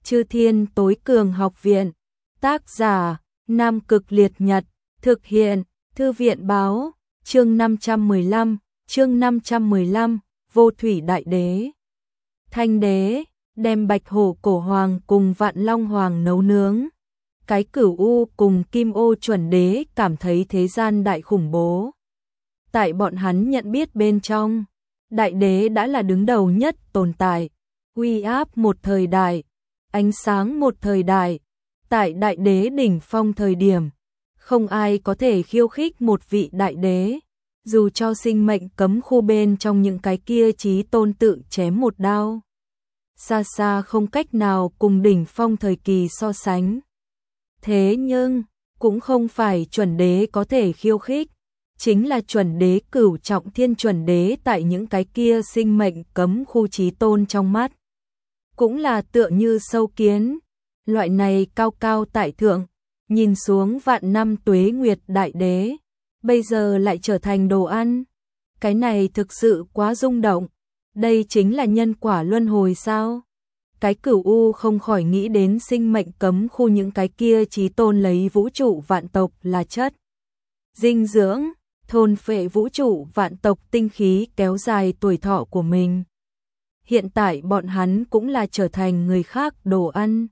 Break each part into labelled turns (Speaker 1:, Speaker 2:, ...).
Speaker 1: Chư Thiên Tối Cường Học Viện. Tác giả: Nam Cực Liệt Nhật. Thực hiện: Thư viện báo. Chương 515, Vô Thủy Đại Đế. Thanh Đế đem Bạch Hổ Cổ Hoàng cùng Vạn Long Hoàng nấu nướng. Cái Cửu U cùng Kim Ô Chuẩn Đế cảm thấy thế gian đại khủng bố. Tại bọn hắn nhận biết bên trong, Đại Đế đã là đứng đầu nhất tồn tại, uy áp một thời đại, ánh sáng một thời đại. Tại Đại Đế đỉnh phong thời điểm, không ai có thể khiêu khích một vị Đại Đế, dù cho sinh mệnh cấm khu bên trong những cái kia chí tôn tự chém một đao. Xa xa không cách nào cùng đỉnh phong thời kỳ so sánh. Thế nhưng, cũng không phải chuẩn đế có thể khiêu khích, chính là chuẩn đế cửu trọng thiên chuẩn đế tại những cái kia sinh mệnh cấm khu chí tôn trong mắt. Cũng là tựa như sâu kiến, loại này cao cao tại thượng, nhìn xuống vạn năm tuế nguyệt Đại Đế, bây giờ lại trở thành đồ ăn. Cái này thực sự quá rung động, đây chính là nhân quả luân hồi sao? Cái Cửu U không khỏi nghĩ đến sinh mệnh cấm khu những cái kia chí tôn lấy vũ trụ vạn tộc là chất dinh dưỡng, thôn phệ vũ trụ vạn tộc tinh khí kéo dài tuổi thọ của mình. Hiện tại bọn hắn cũng là trở thành người khác đồ ăn,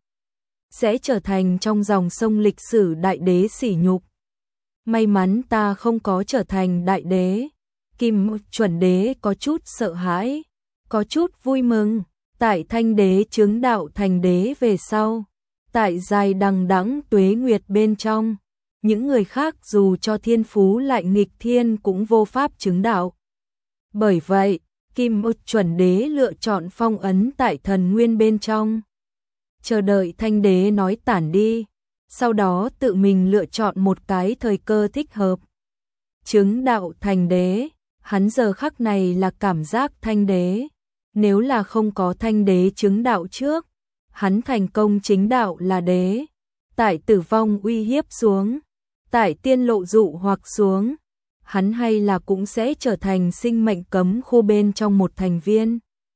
Speaker 1: sẽ trở thành trong dòng sông lịch sử Đại Đế sỉ nhục. May mắn ta không có trở thành Đại Đế. Kim Chuẩn Đế có chút sợ hãi, có chút vui mừng. Tại Thanh Đế chứng đạo thành đế về sau, tại dài đằng đẵng tuế nguyệt bên trong, những người khác dù cho thiên phú lại nghịch thiên cũng vô pháp chứng đạo. Bởi vậy, Kim Chuẩn Đế lựa chọn phong ấn tại thần nguyên bên trong, chờ đợi Thanh Đế nói tản đi, sau đó tự mình lựa chọn một cái thời cơ thích hợp. Chứng đạo thành đế, hắn giờ khắc này là cảm giác Thanh Đế. Nếu là không có Thanh Đế chứng đạo trước, hắn thành công chính đạo là đế. Tại tử vong uy hiếp xuống, tại tiên lộ dụ hoặc xuống, hắn hay là cũng sẽ trở thành sinh mệnh cấm khu bên trong một thành viên.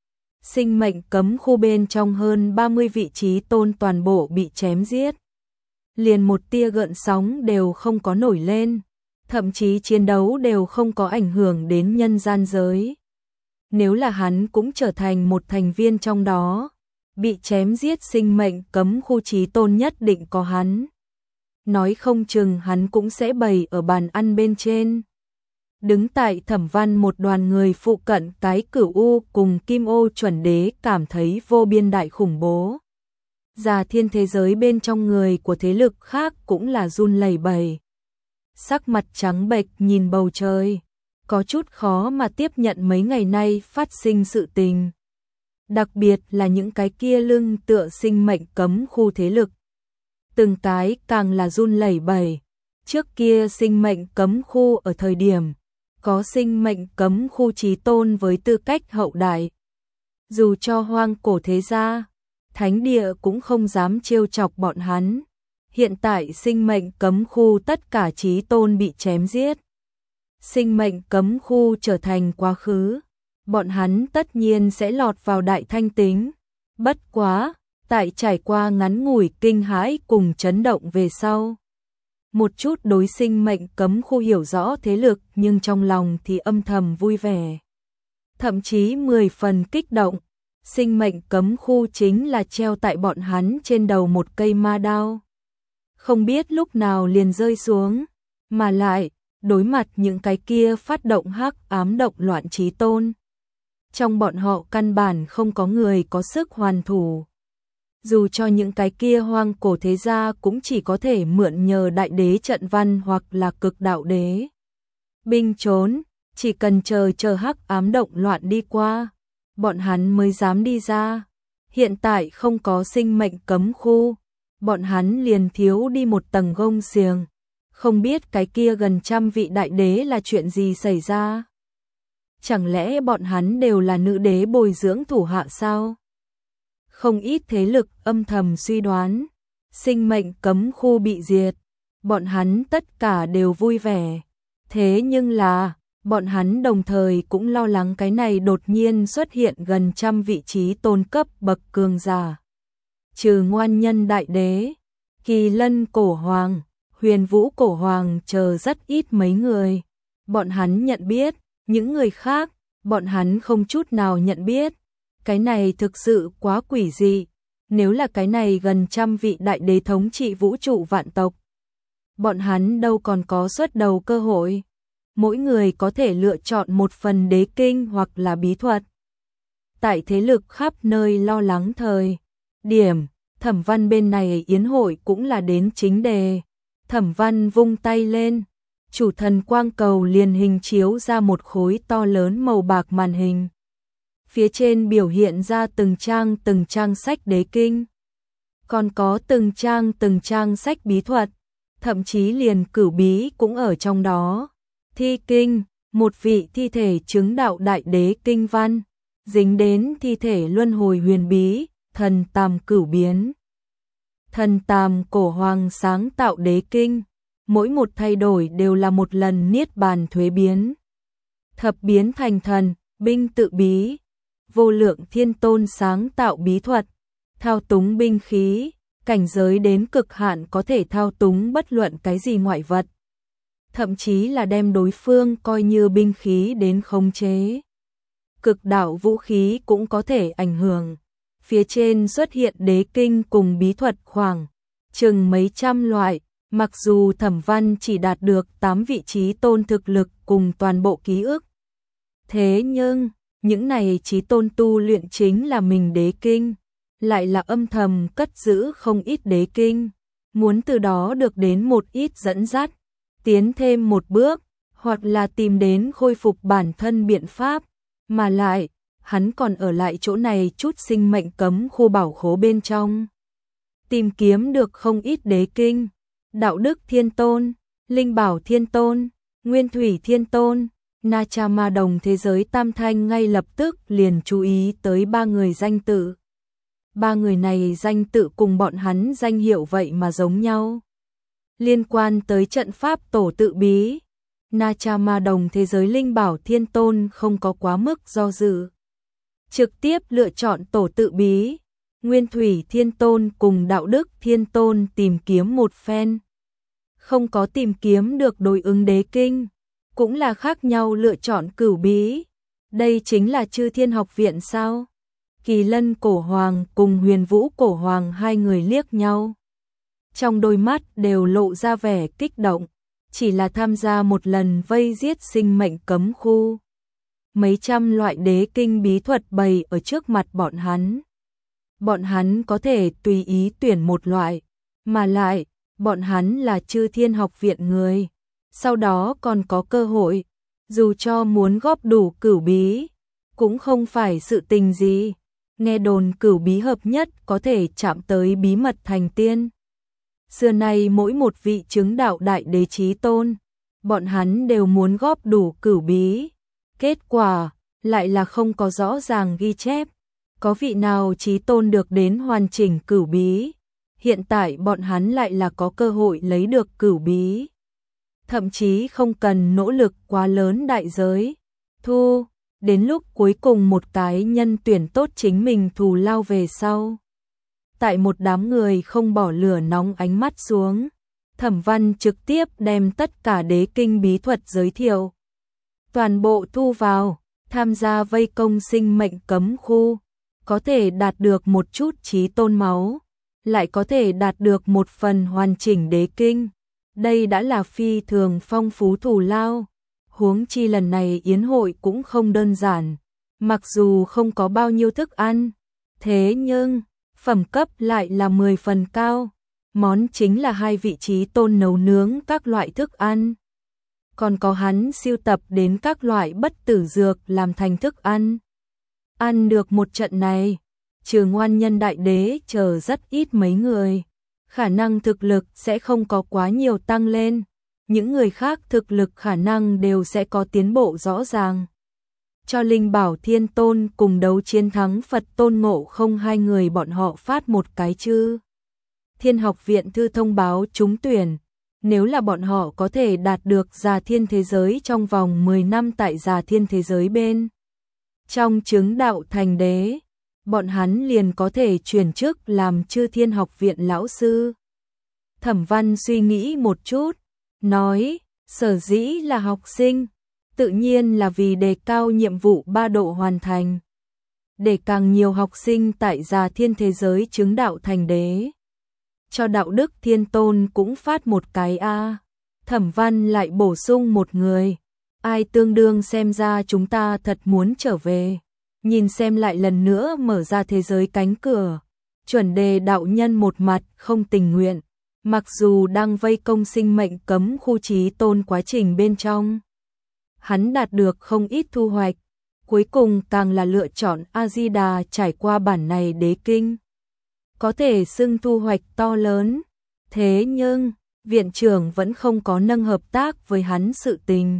Speaker 1: Sinh mệnh cấm khu bên trong hơn 30 vị trí tôn toàn bộ bị chém giết. Liền một tia gợn sóng đều không có nổi lên, thậm chí chiến đấu đều không có ảnh hưởng đến nhân gian giới. Nếu là hắn cũng trở thành một thành viên trong đó, bị chém giết sinh mệnh cấm khu chí tôn nhất định có hắn. Nói không chừng hắn cũng sẽ bày ở bàn ăn bên trên. Đứng tại Thẩm Văn một đoàn người phụ cận cái Cửu U cùng Kim Ô Chuẩn Đế cảm thấy vô biên đại khủng bố. Già thiên thế giới bên trong người của thế lực khác cũng là run lẩy bẩy. Sắc mặt trắng bệch nhìn bầu trời, có chút khó mà tiếp nhận mấy ngày nay phát sinh sự tình. Đặc biệt là những cái kia lưng tựa sinh mệnh cấm khu thế lực. Từng cái càng là run lẩy bẩy. Trước kia sinh mệnh cấm khu ở thời điểm, có sinh mệnh cấm khu chí tôn với tư cách hậu đại. Dù cho hoang cổ thế gia, thánh địa cũng không dám trêu chọc bọn hắn. Hiện tại sinh mệnh cấm khu tất cả chí tôn bị chém giết. Sinh mệnh cấm khu trở thành quá khứ, bọn hắn tất nhiên sẽ lọt vào đại thanh tính. Bất quá, tại trải qua ngắn ngủi kinh hãi cùng chấn động về sau, một chút đối sinh mệnh cấm khu hiểu rõ thế lực nhưng trong lòng thì âm thầm vui vẻ. Thậm chí 10 phần kích động, sinh mệnh cấm khu chính là treo tại bọn hắn trên đầu một cây ma đao. Không biết lúc nào liền rơi xuống, mà lại đối mặt những cái kia phát động hắc ám động loạn chí tôn. Trong bọn họ căn bản không có người có sức hoàn thủ. Dù cho những cái kia hoang cổ thế gia cũng chỉ có thể mượn nhờ Đại Đế trận văn hoặc là cực đạo đế. Binh trốn, chỉ cần chờ hắc ám động loạn đi qua, bọn hắn mới dám đi ra. Hiện tại không có sinh mệnh cấm khu, bọn hắn liền thiếu đi một tầng gông xiềng. Không biết cái kia gần trăm vị Đại Đế là chuyện gì xảy ra? Chẳng lẽ bọn hắn đều là nữ đế bồi dưỡng thủ hạ sao? Không ít thế lực âm thầm suy đoán, sinh mệnh cấm khu bị diệt, bọn hắn tất cả đều vui vẻ. Thế nhưng là, bọn hắn đồng thời cũng lo lắng cái này đột nhiên xuất hiện gần trăm vị trí tôn cấp bậc cường giả. trừ Ngoan Nhân Đại Đế, Kỳ Lân Cổ Hoàng, Huyền Vũ Cổ Hoàng chờ rất ít mấy người. Bọn hắn nhận biết, những người khác, bọn hắn không chút nào nhận biết. Cái này thực sự quá quỷ dị. Nếu là cái này gần trăm vị đại đế thống trị vũ trụ vạn tộc, bọn hắn đâu còn có xuất đầu cơ hội. Mỗi người có thể lựa chọn một phần đế kinh hoặc là bí thuật. Tại thế lực khắp nơi lo lắng thời điểm, Thẩm Văn bên này yến hội cũng là đến chính đề. Thẩm Văn vung tay lên, chủ thần quang cầu liền hình chiếu ra một khối to lớn màu bạc màn hình. Phía trên biểu hiện ra từng trang sách đế kinh, còn có từng trang sách bí thuật, thậm chí liền cửu bí cũng ở trong đó. Thi kinh, một vị thi thể chứng đạo đại đế kinh văn, dính đến thi thể luân hồi huyền bí, thần tam cửu biến. Thần tam cổ hoàng sáng tạo đế kinh, mỗi một thay đổi đều là một lần niết bàn thuế biến. Thập biến thành thần, binh tự bí, vô lượng thiên tôn sáng tạo bí thuật, thao túng binh khí, cảnh giới đến cực hạn có thể thao túng bất luận cái gì ngoại vật. Thậm chí là đem đối phương coi như binh khí đến khống chế. Cực đạo vũ khí cũng có thể ảnh hưởng. Phía trên xuất hiện đế kinh cùng bí thuật khoảng chừng mấy trăm loại, mặc dù Thẩm Văn chỉ đạt được 8 vị trí tôn thực lực cùng toàn bộ ký ức. Thế nhưng, những này chí tôn tu luyện chính là mình đế kinh, lại là âm thầm cất giữ không ít đế kinh, muốn từ đó được đến một ít dẫn dắt, tiến thêm một bước, hoặc là tìm đến khôi phục bản thân biện pháp, mà lại, hắn còn ở lại chỗ này chút sinh mệnh cấm khu bảo khố bên trong. Tìm kiếm được không ít đế kinh, đạo đức thiên tôn, linh bảo thiên tôn, nguyên thủy thiên tôn, Na Cha Ma Đồng thế giới tam thanh ngay lập tức liền chú ý tới 3 người danh tự. 3 người này danh tự cùng bọn hắn danh hiệu vậy mà giống nhau. Liên quan tới trận pháp tổ tự bí, Na Cha Ma Đồng thế giới linh bảo thiên tôn không có quá mức do dự, trực tiếp lựa chọn tổ tự bí. Nguyên thủy thiên tôn cùng đạo đức thiên tôn tìm kiếm một phen, không có tìm kiếm được đối ứng đế kinh, cũng là khác nhau lựa chọn cửu bí. Đây chính là Chư Thiên Học Viện sao? Kỳ Lân Cổ Hoàng cùng Huyền Vũ Cổ Hoàng hai người liếc nhau, trong đôi mắt đều lộ ra vẻ kích động, chỉ là tham gia một lần vây giết sinh mệnh cấm khu. Mấy trăm loại đế kinh bí thuật bày ở trước mặt bọn hắn. Bọn hắn có thể tùy ý tuyển một loại, mà lại, bọn hắn là Chư Thiên Học Viện người, sau đó còn có cơ hội, dù cho muốn góp đủ cửu bí, cũng không phải sự tình gì. Nghe đồn cửu bí hợp nhất có thể chạm tới bí mật thành tiên. Xưa nay mỗi một vị chứng đạo đại đế chí tôn, bọn hắn đều muốn góp đủ cửu bí. Kết quả, lại là không có rõ ràng ghi chép. Có vị nào chí tôn được đến hoàn chỉnh cửu bí. Hiện tại bọn hắn lại là có cơ hội lấy được cửu bí. Thậm chí không cần nỗ lực quá lớn đại giới. Đến lúc cuối cùng một cái nhân tuyển tốt chính mình thù lao về sau. Tại một đám người không bỏ lửa nóng ánh mắt xuống, Thẩm Văn trực tiếp đem tất cả đế kinh bí thuật giới thiệu. Toàn bộ thu vào, tham gia vây công sinh mệnh cấm khu, có thể đạt được một chút chí tôn máu, lại có thể đạt được một phần hoàn chỉnh đế kinh. Đây đã là phi thường phong phú thù lao. Huống chi lần này yến hội cũng không đơn giản, mặc dù không có bao nhiêu thức ăn, thế nhưng phẩm cấp lại là 10 phần cao, món chính là 2 vị trí tôn nấu nướng các loại thức ăn. Còn có hắn sưu tập đến các loại bất tử dược làm thành thức ăn. Ăn được một trận này, trừ Ngoan Nhân Đại Đế chờ rất ít mấy người, khả năng thực lực sẽ không có quá nhiều tăng lên. Những người khác thực lực khả năng đều sẽ có tiến bộ rõ ràng. Cho Linh Bảo Thiên Tôn cùng đấu chiến thắng Phật Tôn Ngộ Không hai người bọn họ phát một cái Chư Thiên Học Viện thư thông báo trúng tuyển. Nếu là bọn họ có thể đạt được Già Thiên thế giới trong vòng 10 năm tại Già Thiên thế giới bên trong chứng đạo thành đế, bọn hắn liền có thể chuyển chức làm Chư Thiên Học viện lão sư. Thẩm Văn suy nghĩ một chút, nói, sở dĩ là học sinh, tự nhiên là vì đề cao nhiệm vụ 3 độ hoàn thành. Để càng nhiều học sinh tại Già Thiên thế giới chứng đạo thành đế. Cho Đạo Đức Thiên Tôn cũng phát một cái A. Thẩm Văn lại bổ sung một người. Ai tương đương xem ra chúng ta thật muốn trở về. Nhìn xem lại lần nữa mở ra thế giới cánh cửa. Chuẩn đề đạo nhân một mặt không tình nguyện. Mặc dù đang vây công sinh mệnh cấm khu Chí Tôn quá trình bên trong. Hắn đạt được không ít thu hoạch. Cuối cùng càng là lựa chọn A-di-đà trải qua bản này đế kinh. Có thể xưng thu hoạch to lớn. Thế nhưng, viện trưởng vẫn không có nâng hợp tác với hắn sự tình.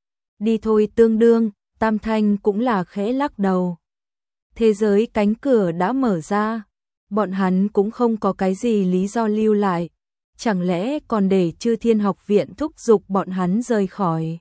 Speaker 1: Đi thôi tương đương, Tam Thanh cũng là khẽ lắc đầu. Thế giới cánh cửa đã mở ra. Bọn hắn cũng không có cái gì lý do lưu lại. Chẳng lẽ còn để Chư Thiên Học viện thúc giục bọn hắn rời khỏi.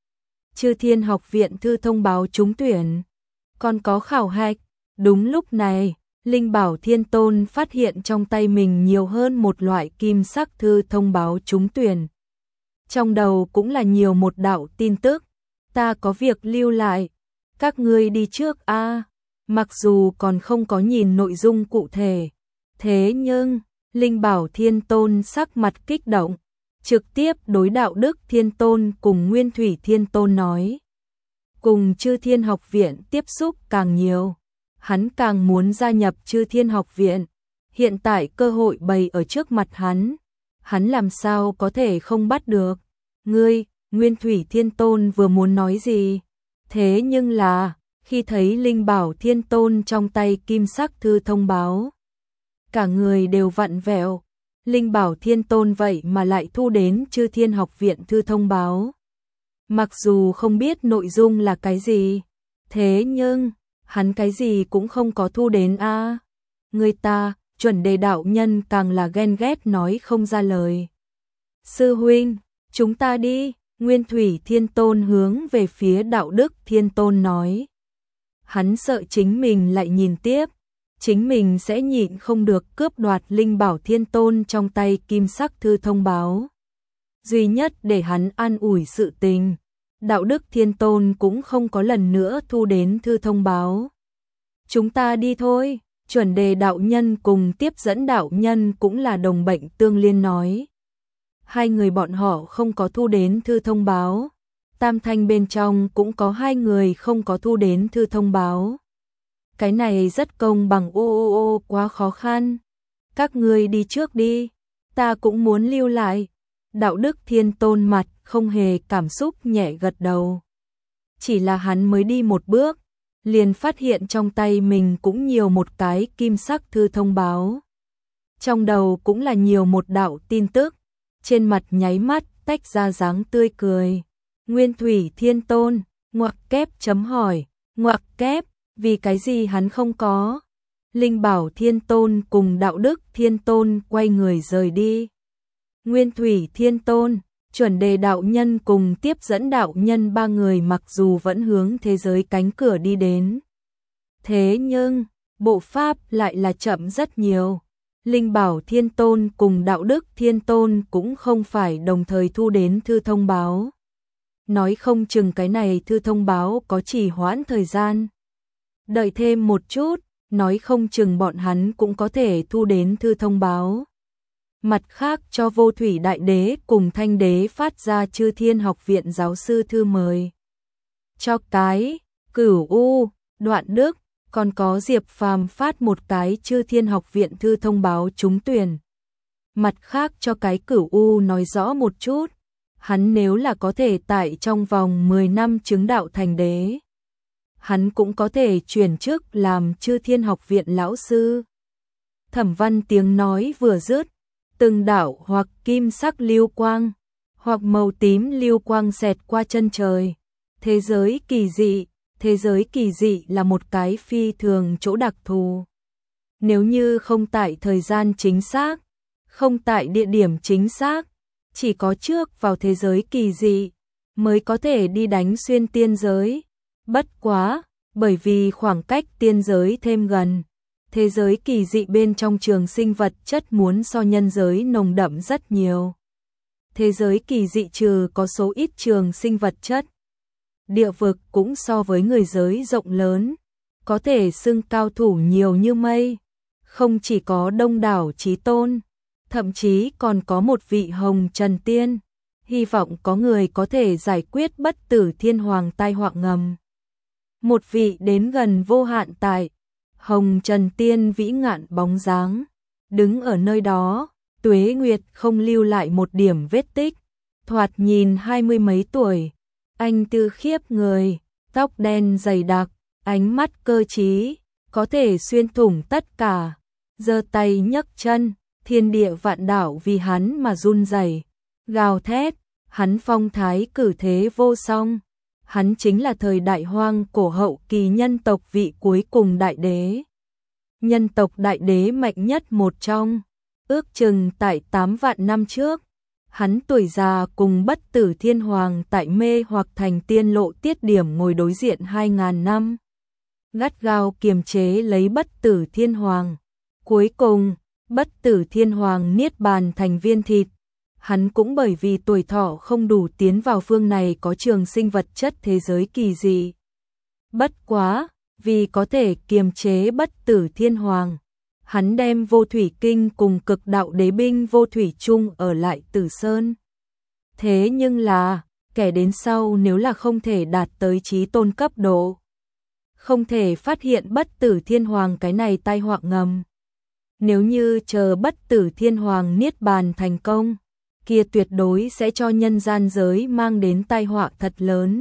Speaker 1: Chư Thiên Học viện thư thông báo trúng tuyển. Còn có khảo hạch. Đúng lúc này, Linh Bảo Thiên Tôn phát hiện trong tay mình nhiều hơn một loại kim sắc thư thông báo trúng tuyển. Trong đầu cũng là nhiều một đạo tin tức. Ta có việc lưu lại. Các ngươi đi trước a. Mặc dù còn không có nhìn nội dung cụ thể. Thế nhưng, Linh Bảo Thiên Tôn sắc mặt kích động. Trực tiếp đối Đạo Đức Thiên Tôn cùng Nguyên Thủy Thiên Tôn nói. Cùng Chư Thiên Học viện tiếp xúc càng nhiều. Hắn càng muốn gia nhập Chư Thiên Học viện. Hiện tại cơ hội bày ở trước mặt hắn. Hắn làm sao có thể không bắt được. Ngươi, Nguyên Thủy Thiên Tôn vừa muốn nói gì. Thế nhưng là, khi thấy Linh Bảo Thiên Tôn trong tay kim sắc thư thông báo. Cả người đều vặn vẹo. Linh Bảo Thiên Tôn vậy mà lại thu đến Chư Thiên Học viện thư thông báo. Mặc dù không biết nội dung là cái gì. Thế nhưng, hắn cái gì cũng không có thu đến a. Người ta, Chuẩn Đề đạo nhân càng là ghen ghét nói không ra lời. Sư huynh, chúng ta đi. Nguyên Thủy Thiên Tôn hướng về phía Đạo Đức Thiên Tôn nói. Hắn sợ chính mình lại nhìn tiếp. Chính mình sẽ nhịn không được cướp đoạt Linh Bảo Thiên Tôn trong tay kim sắc thư thông báo. Duy nhất để hắn an ủi sự tình. Đạo Đức Thiên Tôn cũng không có lần nữa thu đến thư thông báo. Chúng ta đi thôi. Chuẩn Đề đạo nhân cùng Tiếp Dẫn đạo nhân cũng là đồng bệnh tương liên nói. Hai người bọn họ không có thu đến thư thông báo. Tam Thanh bên trong cũng có hai người không có thu đến thư thông báo. Cái này rất công bằng quá khó khăn. Các ngươi đi trước đi. Ta cũng muốn lưu lại. Đạo Đức Thiên Tôn mặt không hề cảm xúc nhẹ gật đầu. Chỉ là hắn mới đi một bước. Liền phát hiện trong tay mình cũng nhiều một cái kim sắc thư thông báo. Trong đầu cũng là nhiều một đạo tin tức. Trên mặt nháy mắt tách ra dáng tươi cười. Nguyên Thủy Thiên Tôn, ngoặc kép chấm hỏi, ngoặc kép, vì cái gì hắn không có? Linh Bảo Thiên Tôn cùng Đạo Đức Thiên Tôn quay người rời đi. Nguyên Thủy Thiên Tôn, Chuẩn Đề đạo nhân cùng Tiếp Dẫn đạo nhân ba người mặc dù vẫn hướng thế giới cánh cửa đi đến. Thế nhưng, bộ pháp lại là chậm rất nhiều. Linh Bảo Thiên Tôn cùng Đạo Đức Thiên Tôn cũng không phải đồng thời thu đến thư thông báo. Nói không chừng cái này thư thông báo có trì hoãn thời gian. Đợi thêm một chút, nói không chừng bọn hắn cũng có thể thu đến thư thông báo. Mặt khác cho Vô Thủy Đại Đế cùng Thanh Đế phát ra Chư Thiên Học viện giáo sư thư mời. Cho cái, Cửu U, Đoạn Đức, còn có Diệp Phàm phát một cái Chư Thiên Học viện thư thông báo trúng tuyển. Mặt khác cho cái Cửu U nói rõ một chút, hắn nếu là có thể tại trong vòng 10 năm chứng đạo thành đế, hắn cũng có thể chuyển chức làm Chư Thiên Học viện lão sư. Thẩm Văn tiếng nói vừa dứt, từng đạo hoặc kim sắc lưu quang, hoặc màu tím lưu quang xẹt qua chân trời. Thế giới kỳ dị. Thế giới kỳ dị là một cái phi thường chỗ đặc thù. Nếu như không tại thời gian chính xác, không tại địa điểm chính xác, chỉ có trước vào thế giới kỳ dị mới có thể đi đánh xuyên tiên giới. Bất quá, bởi vì khoảng cách tiên giới thêm gần, Thế giới kỳ dị bên trong trường sinh vật chất muốn so nhân giới nồng đậm rất nhiều. Thế giới kỳ dị trừ có số ít trường sinh vật chất, địa vực cũng so với người giới rộng lớn, có thể xưng cao thủ nhiều như mây, không chỉ có đông đảo chí tôn, thậm chí còn có một vị hồng trần tiên, hy vọng có người có thể giải quyết bất tử thiên hoàng tai họa ngầm. Một vị đến gần vô hạn tại, hồng trần tiên vĩ ngạn bóng dáng, đứng ở nơi đó, tuế nguyệt không lưu lại một điểm vết tích, thoạt nhìn 20 mấy tuổi, anh tư khiếp người, tóc đen dày đặc, ánh mắt cơ trí, có thể xuyên thủng tất cả, giơ tay nhấc chân, thiên địa vạn đảo vì hắn mà run rẩy, gào thét, hắn phong thái cử thế vô song, hắn chính là thời đại hoang cổ hậu kỳ nhân tộc vị cuối cùng đại đế. Nhân tộc đại đế mạnh nhất một trong, ước chừng tại 8 vạn năm trước, hắn tuổi già cùng bất tử thiên hoàng tại mê hoặc thành tiên lộ tiết điểm ngồi đối diện 2.000 năm. Gắt gao kiềm chế lấy bất tử thiên hoàng. Cuối cùng, bất tử thiên hoàng niết bàn thành viên thịt. Hắn cũng bởi vì tuổi thọ không đủ tiến vào phương này có trường sinh vật chất thế giới kỳ dị. Bất quá, vì có thể kiềm chế bất tử thiên hoàng, hắn đem vô thủy kinh cùng cực đạo đế binh vô thủy chung ở lại Tử Sơn. Thế nhưng là, kẻ đến sau nếu là không thể đạt tới chí tôn cấp độ, không thể phát hiện bất tử thiên hoàng cái này tai họa ngầm. Nếu như chờ bất tử thiên hoàng niết bàn thành công, kia tuyệt đối sẽ cho nhân gian giới mang đến tai họa thật lớn.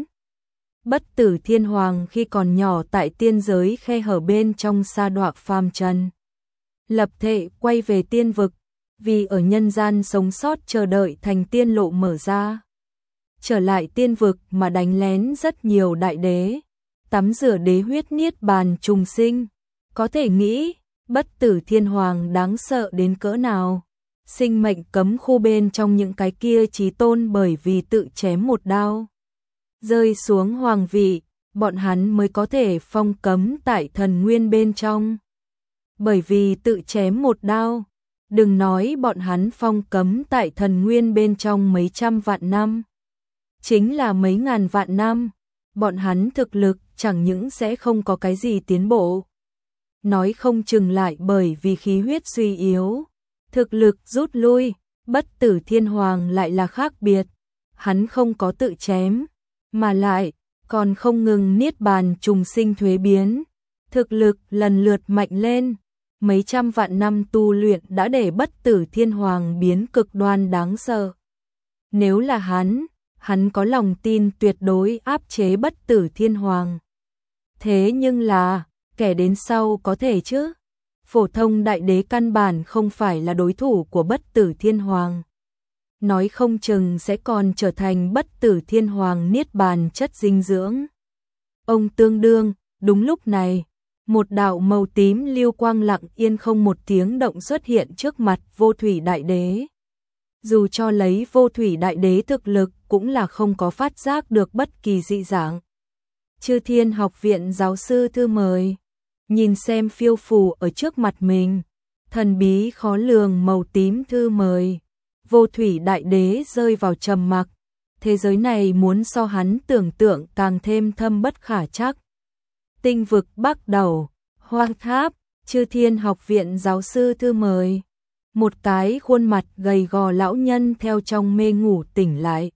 Speaker 1: Bất tử thiên hoàng khi còn nhỏ tại tiên giới khe hở bên trong sa đọa phàm trần, lập thệ quay về tiên vực, vì ở nhân gian sống sót chờ đợi thành tiên lộ mở ra. Trở lại tiên vực mà đánh lén rất nhiều đại đế, tắm rửa đế huyết niết bàn trùng sinh, có thể nghĩ bất tử thiên hoàng đáng sợ đến cỡ nào. Sinh mệnh cấm khu bên trong những cái kia chí tôn bởi vì tự chém một đao, rơi xuống hoàng vị, bọn hắn mới có thể phong cấm tại thần nguyên bên trong. Bởi vì tự chém một đao, đừng nói bọn hắn phong cấm tại thần nguyên bên trong mấy trăm vạn năm, chính là mấy ngàn vạn năm, bọn hắn thực lực chẳng những sẽ không có cái gì tiến bộ, nói không chừng lại bởi vì khí huyết suy yếu, thực lực rút lui. Bất tử thiên hoàng lại là khác biệt, hắn không có tự chém, mà lại còn không ngừng niết bàn trùng sinh thuế biến, thực lực lần lượt mạnh lên. Mấy trăm vạn năm tu luyện đã để bất tử thiên hoàng biến cực đoan đáng sợ. Nếu là hắn có lòng tin tuyệt đối áp chế bất tử thiên hoàng. Thế nhưng là, kẻ đến sau có thể chứ? Phổ thông đại đế căn bản không phải là đối thủ của bất tử thiên hoàng. Nói không chừng sẽ còn trở thành bất tử thiên hoàng niết bàn chất dinh dưỡng. Ông tương đương, đúng lúc này, một đạo màu tím lưu quang lặng yên không một tiếng động xuất hiện trước mặt vô thủy đại đế. Dù cho lấy vô thủy đại đế thực lực cũng là không có phát giác được bất kỳ dị dạng. Chư Thiên Học viện giáo sư thư mời. Nhìn xem phiêu phù ở trước mặt mình, thần bí khó lường màu tím thư mời. Vô thủy đại đế rơi vào trầm mặc. Thế giới này muốn so hắn tưởng tượng càng thêm thâm bất khả trắc. Tinh vực Bắc Đầu, Hoang Tháp, Chư Thiên Học viện giáo sư thư mời. Một cái khuôn mặt gầy gò lão nhân theo trong mê ngủ tỉnh lại.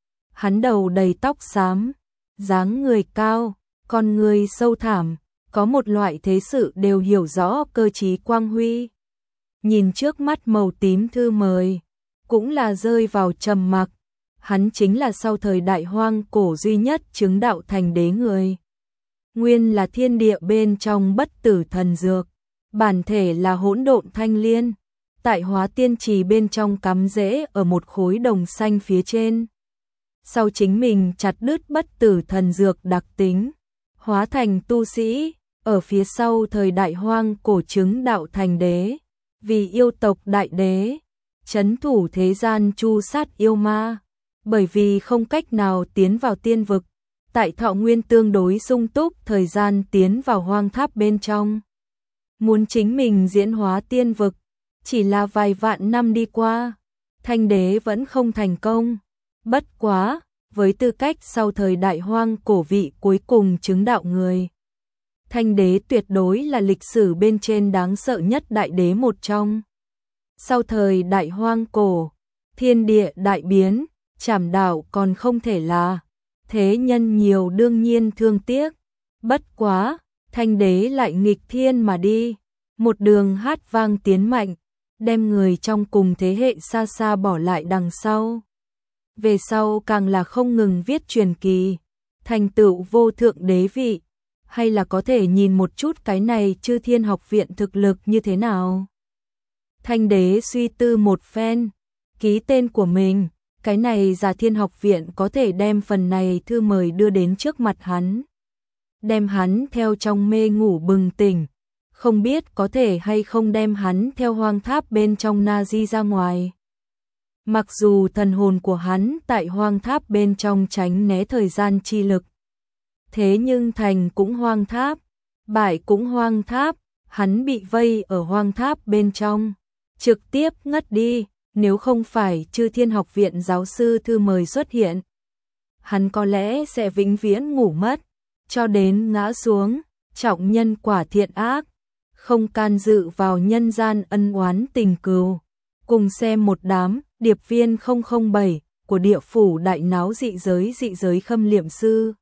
Speaker 1: Hắn đầu đầy tóc xám, dáng người cao, con người sâu thẳm, có một loại thế sự đều hiểu rõ cơ trí quang huy. Nhìn trước mắt màu tím thư mời, cũng là rơi vào trầm mặc. Hắn chính là sau thời đại hoang cổ duy nhất chứng đạo thành đế người. Nguyên là thiên địa bên trong bất tử thần dược, bản thể là hỗn độn thanh liên, tại hóa tiên trì bên trong cắm rễ ở một khối đồng xanh phía trên. Sau chính mình chặt đứt bất tử thần dược đặc tính, hóa thành tu sĩ, ở phía sau thời đại hoang cổ chứng đạo thành đế, vì yêu tộc đại đế, trấn thủ thế gian chu sát yêu ma, bởi vì không cách nào tiến vào tiên vực, tại thọ nguyên tương đối sung túc thời gian tiến vào hoang tháp bên trong. muốn chính mình diễn hóa tiên vực, chỉ là vài vạn năm đi qua, Thanh đế vẫn không thành công. Bất quá, với tư cách sau thời đại hoang cổ vị cuối cùng chứng đạo người, Thanh đế tuyệt đối là lịch sử bên trên đáng sợ nhất đại đế một trong. Sau thời đại hoang cổ, thiên địa đại biến, trảm đạo còn không thể là, thế nhân nhiều đương nhiên thương tiếc. Bất quá, Thanh đế lại nghịch thiên mà đi, một đường hát vang tiến mạnh, đem người trong cùng thế hệ xa xa bỏ lại đằng sau. Về sau càng là không ngừng viết truyền kỳ, thành tựu vô thượng đế vị, hay là có thể nhìn một chút cái này Chư Thiên Học Viện thực lực như thế nào. Thanh đế suy tư một phen, ký tên của mình, cái này Già Thiên Học Viện có thể đem phần này thư mời đưa đến trước mặt hắn, đem hắn theo trong mê ngủ bừng tỉnh, không biết có thể hay không đem hắn theo hoang tháp bên trong Nazi ra ngoài. Mặc dù thần hồn của hắn tại hoang tháp bên trong tránh né thời gian chi lực, thế nhưng thành cũng hoang tháp, bại cũng hoang tháp, hắn bị vây ở hoang tháp bên trong, trực tiếp ngất đi, nếu không phải Chư Thiên Học Viện giáo sư thư mời xuất hiện, hắn có lẽ sẽ vĩnh viễn ngủ mất, cho đến ngã xuống, trọng nhân quả thiện ác, không can dự vào nhân gian ân oán tình cừu. Cùng xem một đám điệp viên 007 của địa phủ đại náo dị giới khâm liệm sư.